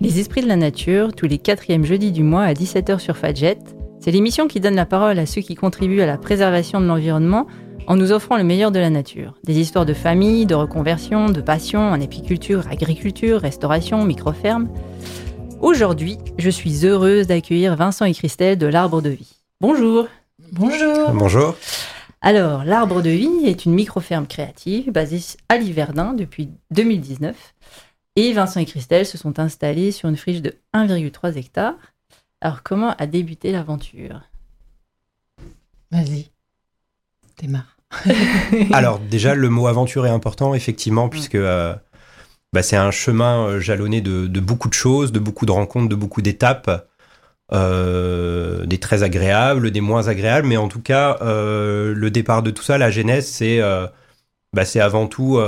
Les Esprits de la Nature, tous les 4e jeudis du mois à 17h sur Fadjet. C'est l'émission qui donne la parole à ceux qui contribuent à la préservation de l'environnement en nous offrant le meilleur de la nature. Des histoires de famille, de reconversion, de passion en apiculture, agriculture, restauration, microferme. Aujourd'hui, je suis heureuse d'accueillir Vincent et Christelle de l'Arbre de Vie. Bonjour. Bonjour. Bonjour. Alors, l'Arbre de Vie est une microferme créative basée à Liverdun depuis 2019. Et Vincent et Christelle se sont installés sur une friche de 1,3 hectares. Alors, comment a débuté l'aventure ? Vas-y, démarre. Alors, déjà, le mot aventure est important, effectivement, puisque c'est un chemin jalonné de beaucoup de choses, de beaucoup de rencontres, de beaucoup d'étapes, des très agréables, des moins agréables, mais en tout cas, le départ de tout ça, la genèse, c'est avant tout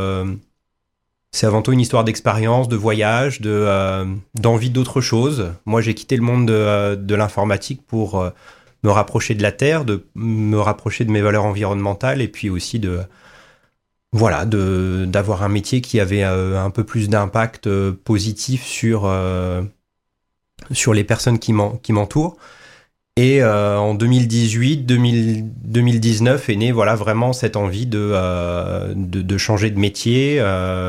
une histoire d'expérience, de voyage, d'envie d'autre chose. Moi, j'ai quitté le monde de l'informatique pour me rapprocher de la terre, de me rapprocher de mes valeurs environnementales, et puis aussi d'avoir un métier qui avait un peu plus d'impact positif sur les personnes qui m'entourent. Et en 2018-2019 est née vraiment cette envie de changer de métier.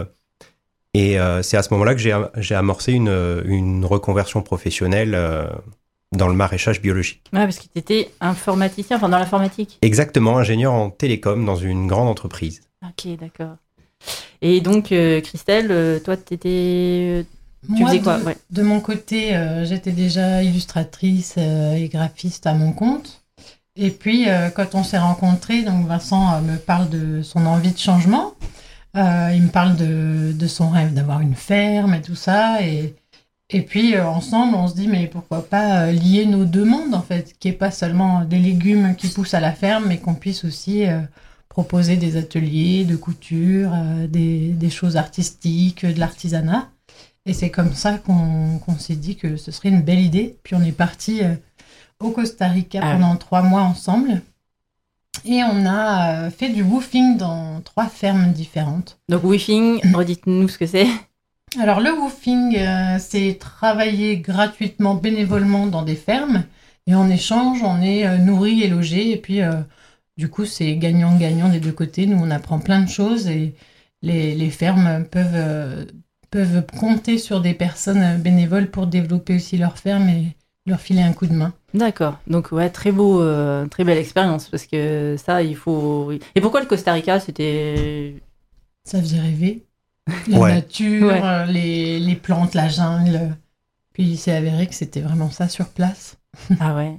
Et c'est à ce moment-là que j'ai amorcé une reconversion professionnelle dans le maraîchage biologique. Ouais, parce que tu étais informaticien, dans l'informatique. Exactement, ingénieur en télécom dans une grande entreprise. Ok, d'accord. Et donc, Christelle, toi, tu faisais quoi ? De mon côté, j'étais déjà illustratrice et graphiste à mon compte. Et puis, quand on s'est rencontrés, donc Vincent me parle de son envie de changement. Il me parle de son rêve d'avoir une ferme et tout ça. Et puis, ensemble, on se dit, mais pourquoi pas lier nos deux mondes, en fait, qu'il n'y ait pas seulement des légumes qui poussent à la ferme, mais qu'on puisse aussi proposer des ateliers de couture, des choses artistiques, de l'artisanat. Et c'est comme ça qu'on s'est dit que ce serait une belle idée. Puis on est parti au Costa Rica pendant 3 mois ensemble. Et on a fait du woofing dans 3 fermes différentes. Donc woofing, redites-nous ce que c'est. Alors le woofing, c'est travailler gratuitement, bénévolement dans des fermes. Et en échange, on est nourri et logé. Et puis du coup, c'est gagnant-gagnant des deux côtés. Nous, on apprend plein de choses. Et les fermes peuvent compter sur des personnes bénévoles pour développer aussi leur ferme et leur filer un coup de main. D'accord. Donc, ouais, très beau, très belle expérience, parce que ça, il faut... Et pourquoi le Costa Rica, c'était... Ça faisait rêver. La nature, les plantes, la jungle. Puis il s'est avéré que c'était vraiment ça sur place. Ah ouais.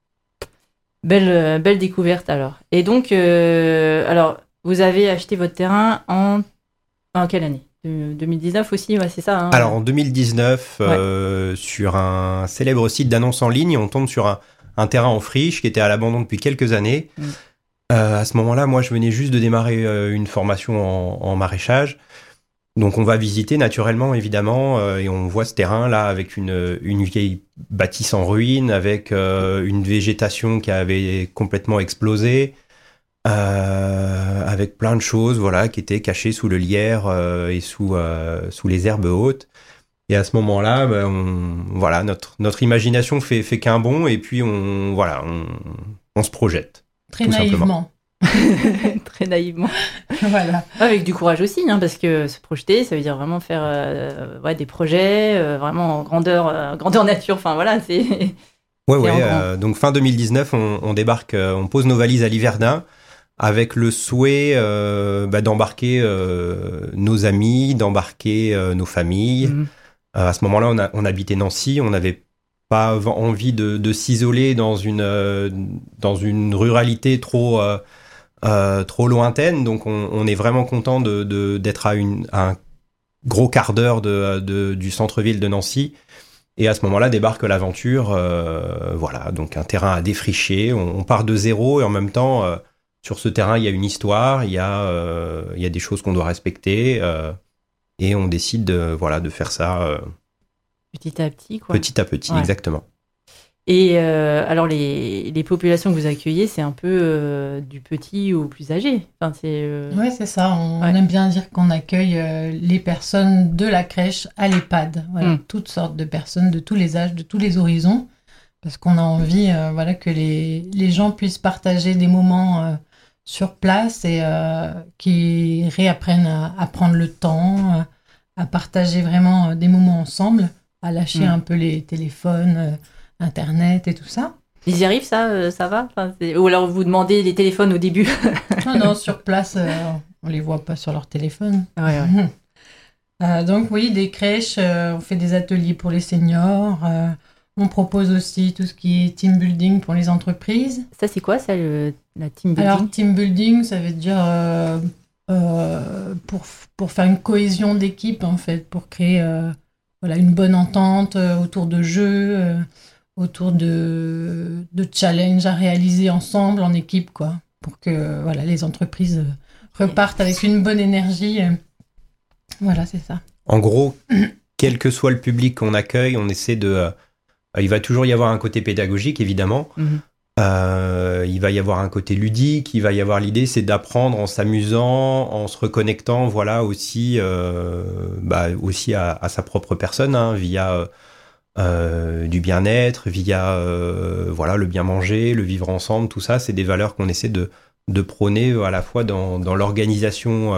Belle découverte, alors. Et donc, vous avez acheté votre terrain en quelle année ? 2019 aussi, c'est ça. Hein. Alors en 2019, sur un célèbre site d'annonce en ligne, on tombe sur un terrain en friche qui était à l'abandon depuis quelques années. À ce moment-là, moi, je venais juste de démarrer une formation en maraîchage. Donc on va visiter naturellement, évidemment, et on voit ce terrain-là avec une vieille bâtisse en ruine, avec une végétation qui avait complètement explosé. Avec plein de choses qui étaient cachées sous le lierre et sous les herbes hautes. Et à ce moment-là, notre imagination fait qu'un bond et puis on se projette. Très naïvement. Très naïvement. Voilà. Avec du courage aussi, parce que se projeter, ça veut dire vraiment faire des projets, vraiment en grandeur nature. C'est... Donc fin 2019, on débarque, on pose nos valises à Liverdun, avec le souhait d'embarquer nos amis, d'embarquer nos familles. À ce moment-là, on habitait Nancy, on n'avait pas envie de s'isoler dans une ruralité trop lointaine, donc on est vraiment content d'être à un gros quart d'heure du centre-ville de Nancy. Et à ce moment-là, débarque l'aventure, donc un terrain à défricher, on part de zéro et en même temps... sur ce terrain, il y a une histoire, il y a des choses qu'on doit respecter et on décide de faire ça petit à petit, Petit à petit, ouais. Exactement. Et alors, les populations que vous accueillez, c'est un peu du petit au plus âgé. Enfin, Oui, c'est ça. On aime bien dire qu'on accueille les personnes de la crèche à l'EHPAD. Voilà, toutes sortes de personnes, de tous les âges, de tous les horizons. Parce qu'on a envie que les gens puissent partager des moments sur place et qui réapprennent à prendre le temps, à partager vraiment des moments ensemble, à lâcher un peu les téléphones, Internet et tout ça. Ils y arrivent, ça va Ou alors vous demandez les téléphones au début? Non, sur place, on les voit pas sur leur téléphone. Ouais. Donc oui, des crèches, on fait des ateliers pour les seniors, on propose aussi tout ce qui est team building pour les entreprises. Ça, c'est quoi, ça, la team building? Alors, team building, ça veut dire pour faire une cohésion d'équipe, en fait, pour créer une bonne entente autour de jeux, autour de challenges à réaliser ensemble, en équipe, quoi, pour que les entreprises repartent avec une bonne énergie. Voilà, c'est ça. En gros, quel que soit le public qu'on accueille, on essaie de... il va toujours y avoir un côté pédagogique, évidemment. Il va y avoir un côté ludique. Il va y avoir l'idée, c'est d'apprendre en s'amusant, en se reconnectant, aussi à sa propre personne, via du bien-être, via le bien manger, le vivre ensemble. Tout ça, c'est des valeurs qu'on essaie de prôner à la fois dans l'organisation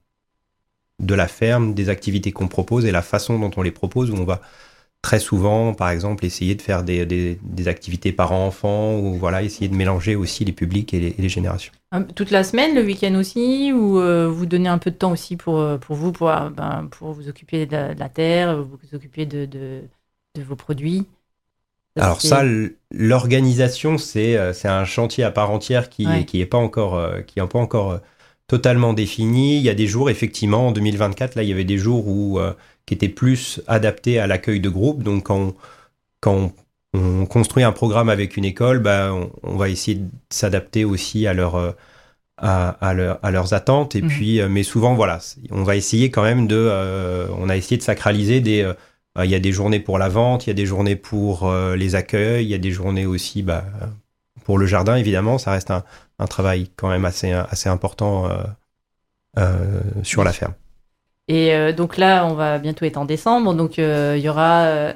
de la ferme, des activités qu'on propose et la façon dont on les propose, où on va très souvent, par exemple, essayer de faire des activités parents-enfants, ou essayer de mélanger aussi les publics et les générations. Toute la semaine, le week-end aussi, ou vous donnez un peu de temps aussi pour vous, pour vous occuper de la terre, vous occuper de vos produits? Alors l'organisation, c'est un chantier à part entière qui est pas encore totalement défini. Il y a des jours, effectivement, en 2024, là, il y avait des jours qui étaient plus adaptés à l'accueil de groupe. Donc, quand on construit un programme avec une école, on va essayer de s'adapter aussi à leurs attentes. Et puis, mais souvent, on va essayer quand même on a essayé de sacraliser il y a des journées pour la vente, il y a des journées pour les accueils, il y a des journées aussi pour le jardin, évidemment. Ça reste un travail quand même assez important sur la ferme. Et donc là, on va bientôt être en décembre, donc il y aura,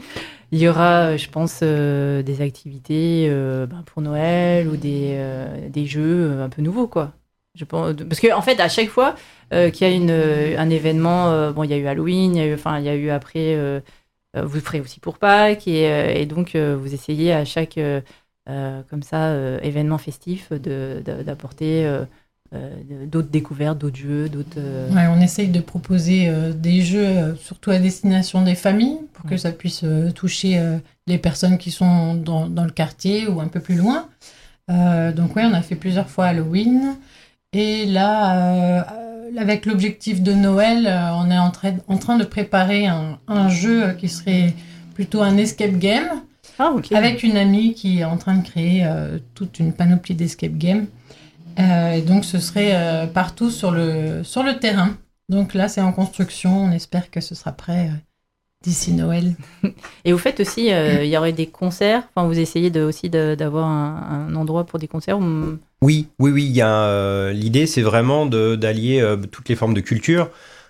je pense, des activités pour Noël ou des jeux un peu nouveaux, quoi. Je pense, parce qu'en fait, à chaque fois qu'il y a un événement, il y a eu Halloween, il y a eu après, vous ferez aussi pour Pâques, et donc vous essayez à chaque comme ça événement festif d'apporter d'autres découvertes, d'autres jeux, on essaye de proposer des jeux surtout à destination des familles pour que ça puisse toucher les personnes qui sont dans le quartier ou un peu plus loin. Donc on a fait plusieurs fois Halloween. Et là, avec l'objectif de Noël, on est en train de préparer un jeu qui serait plutôt un escape game, avec une amie qui est en train de créer toute une panoplie d'escape games. Et donc, ce serait partout sur le terrain. Donc là, c'est en construction. On espère que ce sera prêt d'ici Noël. Et vous faites aussi, il y aurait des concerts. Enfin, vous essayez aussi d'avoir un endroit pour des concerts. Oui. Il y a l'idée, c'est vraiment d'allier toutes les formes de culture.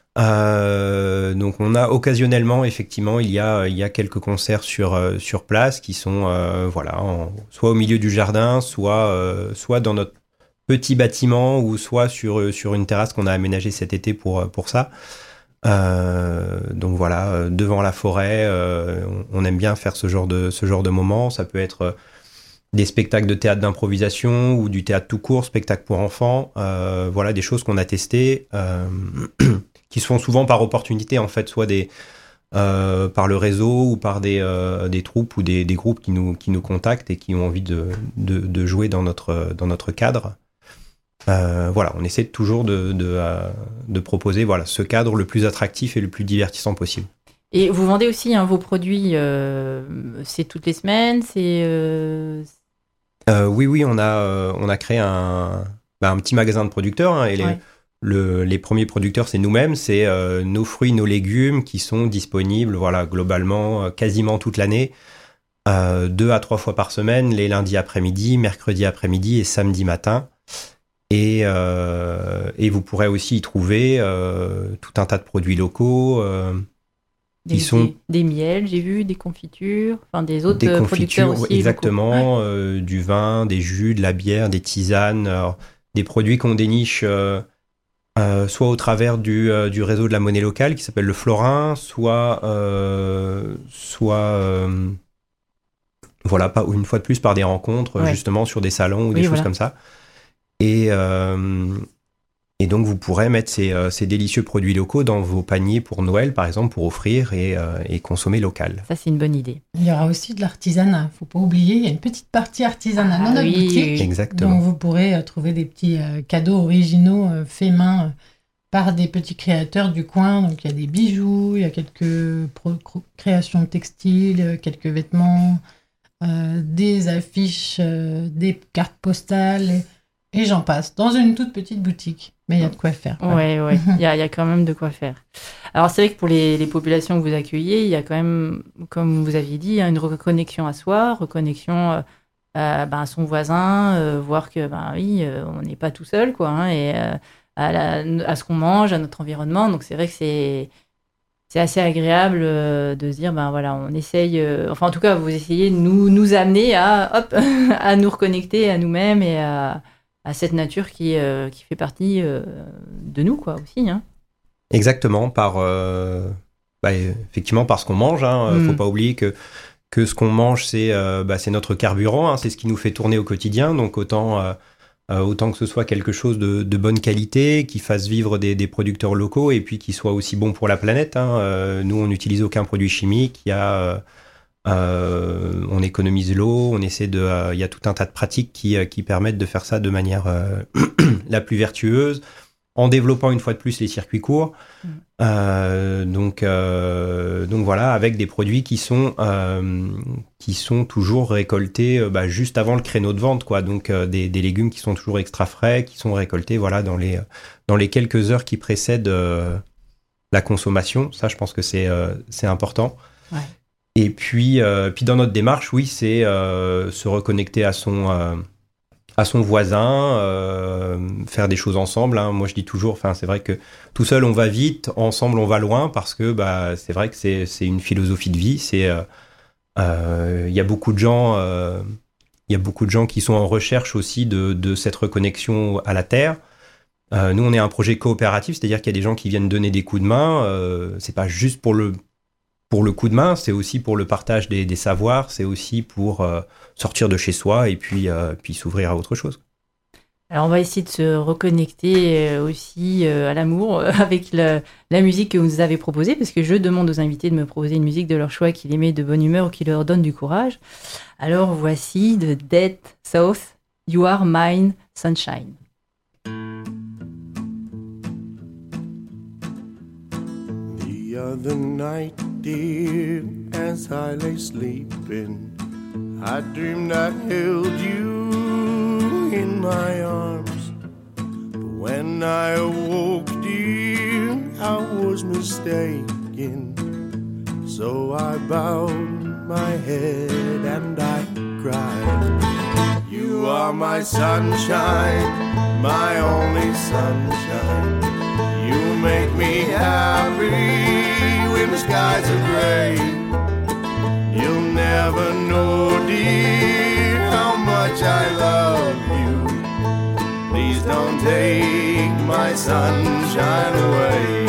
Donc, on a occasionnellement, effectivement, il y a quelques concerts sur place qui sont, soit au milieu du jardin, soit dans notre petit bâtiment, ou soit sur une terrasse qu'on a aménagée cet été pour ça. Donc devant la forêt, on aime bien faire ce genre de moment. Ça peut être des spectacles de théâtre d'improvisation ou du théâtre tout court, spectacle pour enfants. Des choses qu'on a testées, qui se font souvent par opportunité, en fait, soit par le réseau ou par des troupes ou des groupes qui nous contactent et qui ont envie de jouer dans notre cadre. On essaie toujours de proposer ce cadre le plus attractif et le plus divertissant possible. Et vous vendez aussi vos produits, c'est toutes les semaines, Oui, on a créé un petit magasin de producteurs, et les premiers producteurs, c'est nous-mêmes, c'est nos fruits, nos légumes qui sont disponibles globalement quasiment toute l'année. 2 à 3 fois par semaine, les lundis après-midi, mercredi après-midi et samedi matin. Et vous pourrez aussi y trouver tout un tas de produits locaux des miels, j'ai vu, des confitures, enfin des autres producteurs aussi. Exactement, du vin, des jus, de la bière, des tisanes, des produits qu'on déniche soit au travers du réseau de la monnaie locale qui s'appelle le Florin, soit voilà, pas une fois de plus par des rencontres justement sur des salons ou des choses comme ça. Et donc, vous pourrez mettre ces délicieux produits locaux dans vos paniers pour Noël, par exemple, pour offrir et consommer local. Ça, c'est une bonne idée. Il y aura aussi de l'artisanat. Il ne faut pas oublier, il y a une petite partie artisanat dans notre boutique. Exactement. Donc, vous pourrez trouver des petits cadeaux originaux faits main par des petits créateurs du coin. Donc, il y a des bijoux, il y a quelques créations textiles, quelques vêtements, des affiches, des cartes postales... Et j'en passe, dans une toute petite boutique. Mais il y a de quoi faire. Ouais, il y a quand même de quoi faire. Alors, c'est vrai que pour les populations que vous accueillez, il y a quand même, comme vous aviez dit, une reconnexion à soi, reconnexion à son voisin, voir que, on n'est pas tout seul, quoi, et à ce qu'on mange, à notre environnement. Donc, c'est vrai que c'est assez agréable de se dire, on essaye, enfin, en tout cas, vous essayez de nous amener à nous reconnecter à nous-mêmes et à cette nature qui fait partie de nous, quoi, aussi. Hein. Exactement, effectivement, par ce qu'on mange. Faut pas oublier que ce qu'on mange, c'est notre carburant, c'est ce qui nous fait tourner au quotidien. Donc, autant que ce soit quelque chose de bonne qualité, qui fasse vivre des producteurs locaux et puis qui soit aussi bon pour la planète. Nous, on n'utilise aucun produit chimique. On économise l'eau, il y a tout un tas de pratiques qui permettent de faire ça de manière la plus vertueuse, en développant une fois de plus les circuits courts. Donc voilà, avec des produits qui sont toujours récoltés juste avant le créneau de vente, quoi. Donc des légumes qui sont toujours extra frais, qui sont récoltés dans les quelques heures qui précèdent la consommation. Ça, je pense que c'est important. Ouais. Et puis dans notre démarche, oui, c'est se reconnecter à son voisin, faire des choses ensemble. Moi, je dis toujours, c'est vrai que tout seul, on va vite, ensemble, on va loin, parce que c'est vrai que c'est une philosophie de vie. Il y a beaucoup de gens qui sont en recherche aussi de cette reconnexion à la terre. Nous, on est un projet coopératif, c'est-à-dire qu'il y a des gens qui viennent donner des coups de main. C'est pas juste pour le coup de main, c'est aussi pour le partage des savoirs, c'est aussi pour sortir de chez soi et puis s'ouvrir à autre chose. Alors on va essayer de se reconnecter aussi à l'amour avec la musique que vous nous avez proposée, parce que je demande aux invités de me proposer une musique de leur choix qui les met de bonne humeur ou qui leur donne du courage. Alors voici de Dead South, You Are Mine Sunshine. The other night, dear, as I lay sleeping, I dreamed I held you in my arms. But when I awoke, dear, I was mistaken. So I bowed my head and I cried. You are my sunshine, my only sunshine. You make me happy when the skies are gray. You'll never know, dear, how much I love you. Please don't take my sunshine away.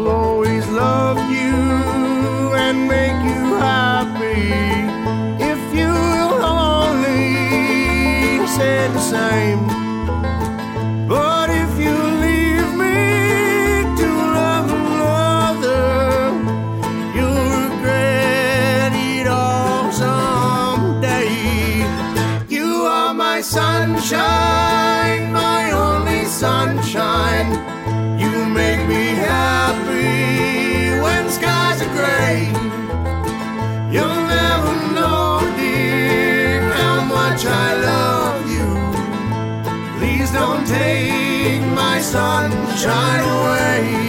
If take my sunshine away.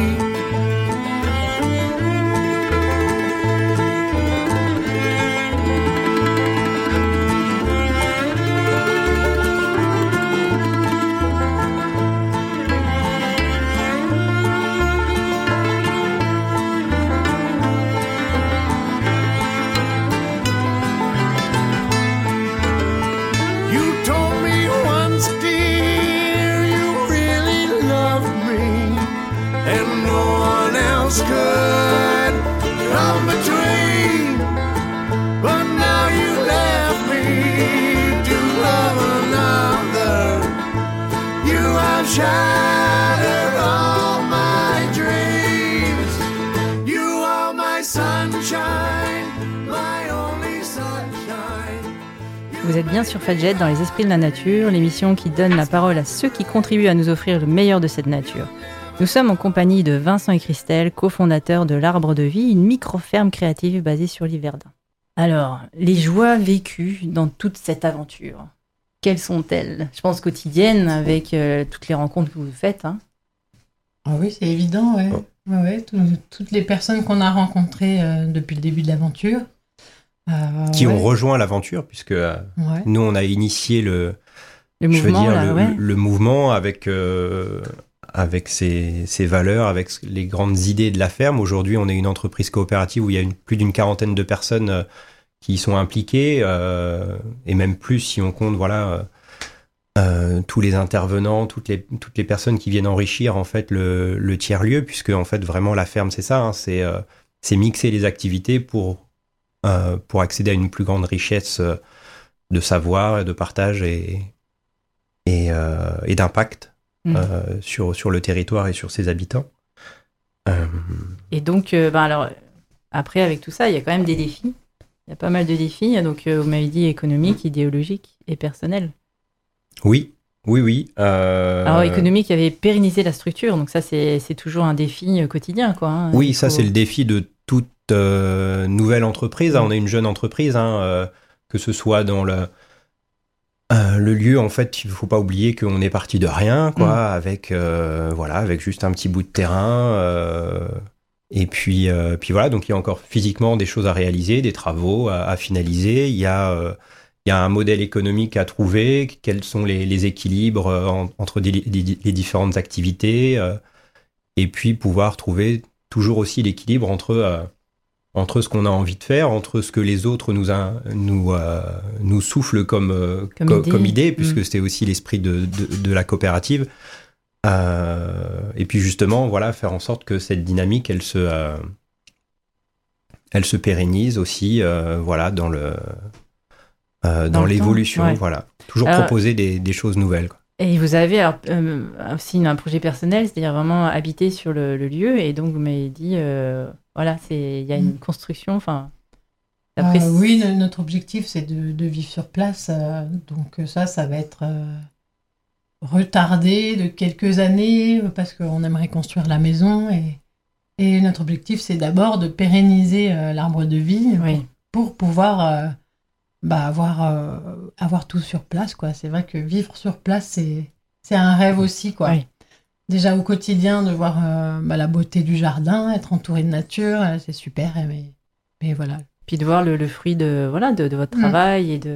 Could come between, but now you left me to love another. You have shattered all my dreams. You are my sunshine, my only sunshine. Vous êtes bien sur Fadjet dans Les Esprits de la Nature, l'émission qui donne la parole à ceux qui contribuent à nous offrir le meilleur de cette nature. Nous sommes en compagnie de Vincent et Christelle, cofondateurs de l'Arbre de Vie, une micro-ferme créative basée sur l'Yverdun. Alors, les joies vécues dans toute cette aventure, quelles sont-elles ? Je pense quotidiennes avec toutes les rencontres que vous faites. Hein. Ah oui, c'est évident, ouais. Ouais, toutes les personnes qu'on a rencontrées depuis le début de l'aventure. Qui ont rejoint l'aventure, puisque nous, on a initié le mouvement, le mouvement avec ses valeurs, avec les grandes idées de la ferme. Aujourd'hui, on est une entreprise coopérative où il y a plus d'une quarantaine de personnes qui y sont impliquées, et même plus si on compte tous les intervenants, toutes les personnes qui viennent enrichir en fait le tiers-lieu, puisque en fait vraiment la ferme c'est ça, hein, c'est mixer les activités pour accéder à une plus grande richesse de savoir et de partage et d'impact. Sur le territoire et sur ses habitants. Et donc, alors, après, avec tout ça, il y a quand même des défis. Il y a pas mal de défis. Donc, vous m'avez dit économiques, idéologiques et personnels. Oui. Alors, économique, il y avait pérenniser la structure. Donc, ça, c'est toujours un défi quotidien, quoi. Hein. Oui, ça, c'est le défi de toute nouvelle entreprise. On est une jeune entreprise, que ce soit dans le lieu, en fait, il ne faut pas oublier qu'on est parti de rien, quoi, avec juste un petit bout de terrain. Et puis voilà, donc il y a encore physiquement des choses à réaliser, des travaux à finaliser. Il y a un modèle économique à trouver, quels sont les équilibres entre les différentes activités, et puis pouvoir trouver toujours aussi l'équilibre entre ce qu'on a envie de faire, entre ce que les autres nous soufflent comme idée, puisque c'était aussi l'esprit de la coopérative. Et puis justement, faire en sorte que cette dynamique, elle se pérennise aussi, dans l'évolution. Ouais. Voilà. Toujours proposer des choses nouvelles, quoi. Et vous avez aussi un projet personnel, c'est-à-dire vraiment habiter sur le lieu, et donc vous m'avez dit... il y a une construction. Oui, notre objectif, c'est de vivre sur place. Donc ça va être retardé de quelques années parce qu'on aimerait construire la maison. Et notre objectif, c'est d'abord de pérenniser l'Arbre de Vie pour pouvoir avoir tout sur place, quoi. C'est vrai que vivre sur place, c'est un rêve aussi, quoi. Oui. Déjà au quotidien, de voir la beauté du jardin, être entouré de nature, c'est super. Mais voilà. Puis de voir le fruit de votre travail et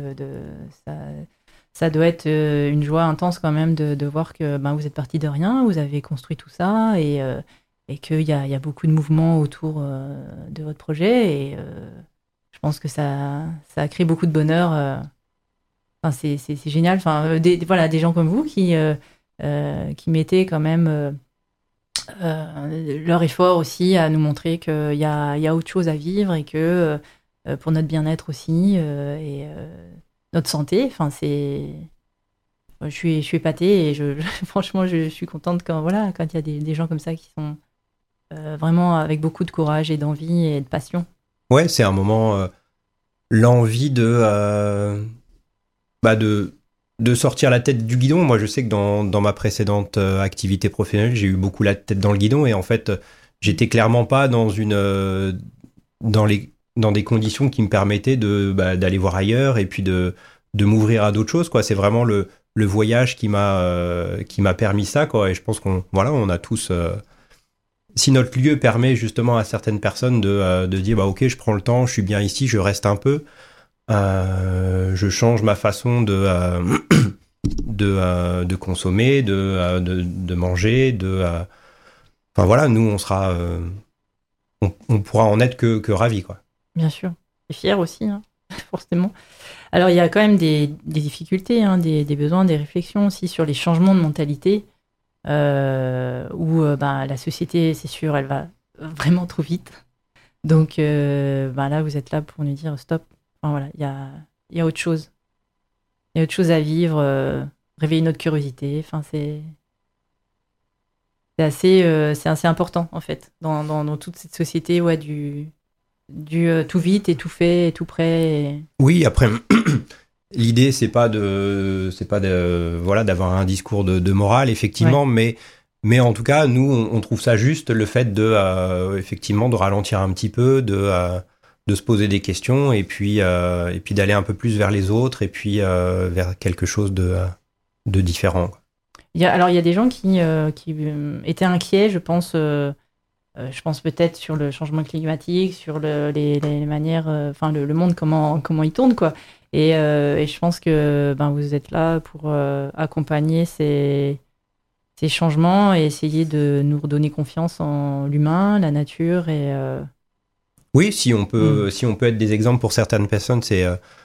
ça doit être une joie intense quand même de voir que vous êtes parti de rien, vous avez construit tout ça et qu'il y a beaucoup de mouvements autour de votre projet et je pense que ça a créé beaucoup de bonheur. C'est génial. Des gens comme vous qui mettaient quand même leur effort aussi à nous montrer qu'il y a autre chose à vivre et que pour notre bien-être aussi et notre santé, je suis épatée et franchement je suis contente quand il y a des gens comme ça qui sont vraiment avec beaucoup de courage et d'envie et de passion. Ouais, c'est un moment l'envie de sortir la tête du guidon. Moi, je sais que dans ma précédente activité professionnelle, j'ai eu beaucoup la tête dans le guidon et en fait, j'étais clairement pas dans des conditions qui me permettaient d'aller voir ailleurs et puis de m'ouvrir à d'autres choses, quoi. C'est vraiment le le voyage qui m'a permis ça, quoi. Et je pense on a tous. Si notre lieu permet justement à certaines personnes de dire bah ok, je prends le temps, je suis bien ici, je reste un peu, je change ma façon de consommer, de manger, enfin voilà, nous on sera, on pourra en être que ravis, quoi. Bien sûr, et fiers aussi, hein, forcément. Alors il y a quand même des difficultés, hein, des besoins, des réflexions aussi sur les changements de mentalité. Où la société, c'est sûr, elle va vraiment trop vite. Donc là, vous êtes là pour nous dire stop. Enfin, voilà, il y a autre chose. Il y a autre chose à vivre, réveiller notre curiosité. Enfin, c'est assez important, en fait, dans toute cette société du tout vite et tout fait et tout prêt. Oui, après... L'idée, c'est pas d'avoir un discours de morale, effectivement, ouais. mais en tout cas, nous, on trouve ça juste, le fait effectivement, de ralentir un petit peu, de se poser des questions, et puis d'aller un peu plus vers les autres, et puis vers quelque chose de différent. Il y a des gens qui étaient inquiets, je pense peut-être sur le changement climatique, sur les manières, le monde, comment il tourne, quoi. Et je pense que vous êtes là pour accompagner ces changements et essayer de nous redonner confiance en l'humain, la nature et... Oui, si on peut être des exemples pour certaines personnes, c'est...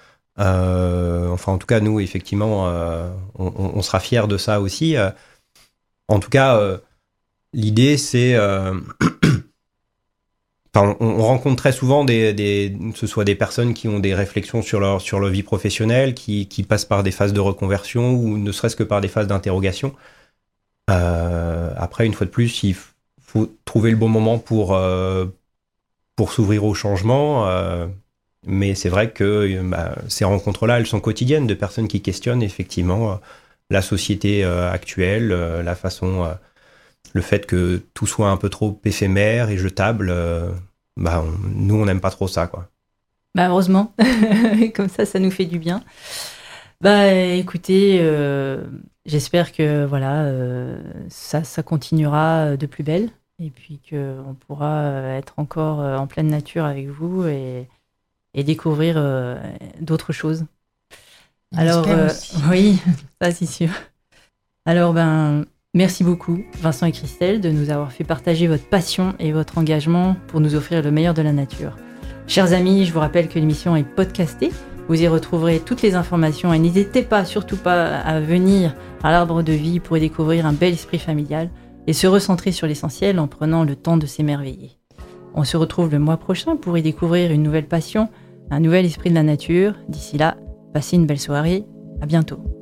en tout cas, nous, effectivement, on sera fiers de ça aussi. En tout cas, l'idée, c'est... on rencontre très souvent ce soit des personnes qui ont des réflexions sur leur vie professionnelle, qui passent par des phases de reconversion ou ne serait-ce que par des phases d'interrogation. Après, une fois de plus, il faut trouver le bon moment pour s'ouvrir au changement. Mais c'est vrai que ces rencontres-là, elles sont quotidiennes, de personnes qui questionnent effectivement la société actuelle, la façon... le fait que tout soit un peu trop éphémère et jetable, nous, on n'aime pas trop ça, quoi. Heureusement. Comme ça nous fait du bien. Écoutez, j'espère que ça continuera de plus belle et puis qu'on pourra être encore en pleine nature avec vous et découvrir d'autres choses. Alors, oui, ça c'est sûr. Alors, merci beaucoup, Vincent et Christelle, de nous avoir fait partager votre passion et votre engagement pour nous offrir le meilleur de la nature. Chers amis, je vous rappelle que l'émission est podcastée. Vous y retrouverez toutes les informations et n'hésitez surtout pas à venir à l'Arbre de Vie pour y découvrir un bel esprit familial et se recentrer sur l'essentiel en prenant le temps de s'émerveiller. On se retrouve le mois prochain pour y découvrir une nouvelle passion, un nouvel esprit de la nature. D'ici là, passez une belle soirée. À bientôt.